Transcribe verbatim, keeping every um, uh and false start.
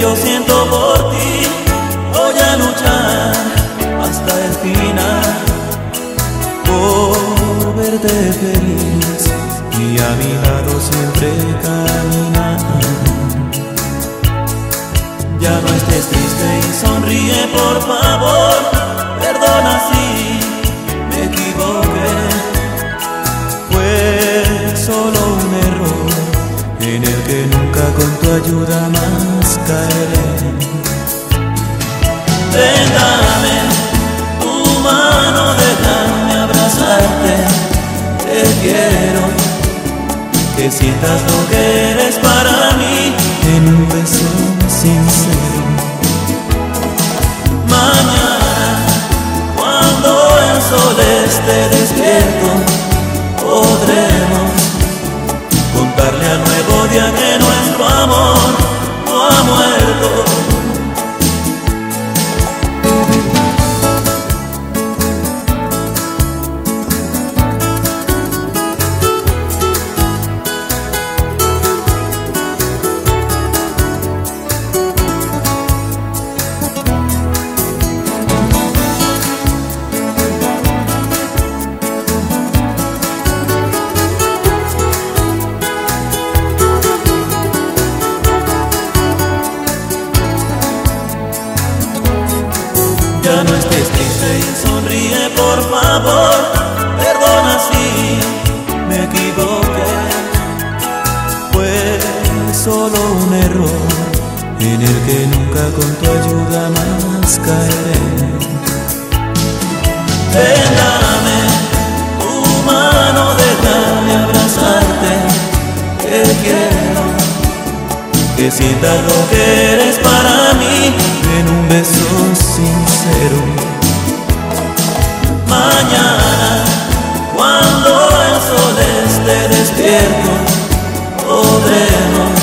yo siento por ti. Voy a luchar hasta el final por verte feliz y a mi lado siempre caminar. Ya no estés triste y sonríe, por favor. Perdona si me equivoqué. Fue solo un error en el que nunca con tu ayuda más caeré. Ven, dame tu mano, déjame abrazarte. Te quiero, que sientas lo que eres para mí en un beso sincero. Mañana, cuando el sol esté despierto, podremos contarle al nuevo día que nuestro amor no ha muerto. Ya no estés triste y sonríe, por favor. Perdona si me equivoqué. Fue solo un error en el que nunca con tu ayuda más caeré. Ven, dame tu mano, déjame abrazarte. Te quiero, que sientas lo que eres para mí en un beso sincero. Mañana, cuando el sol esté despierto, podremos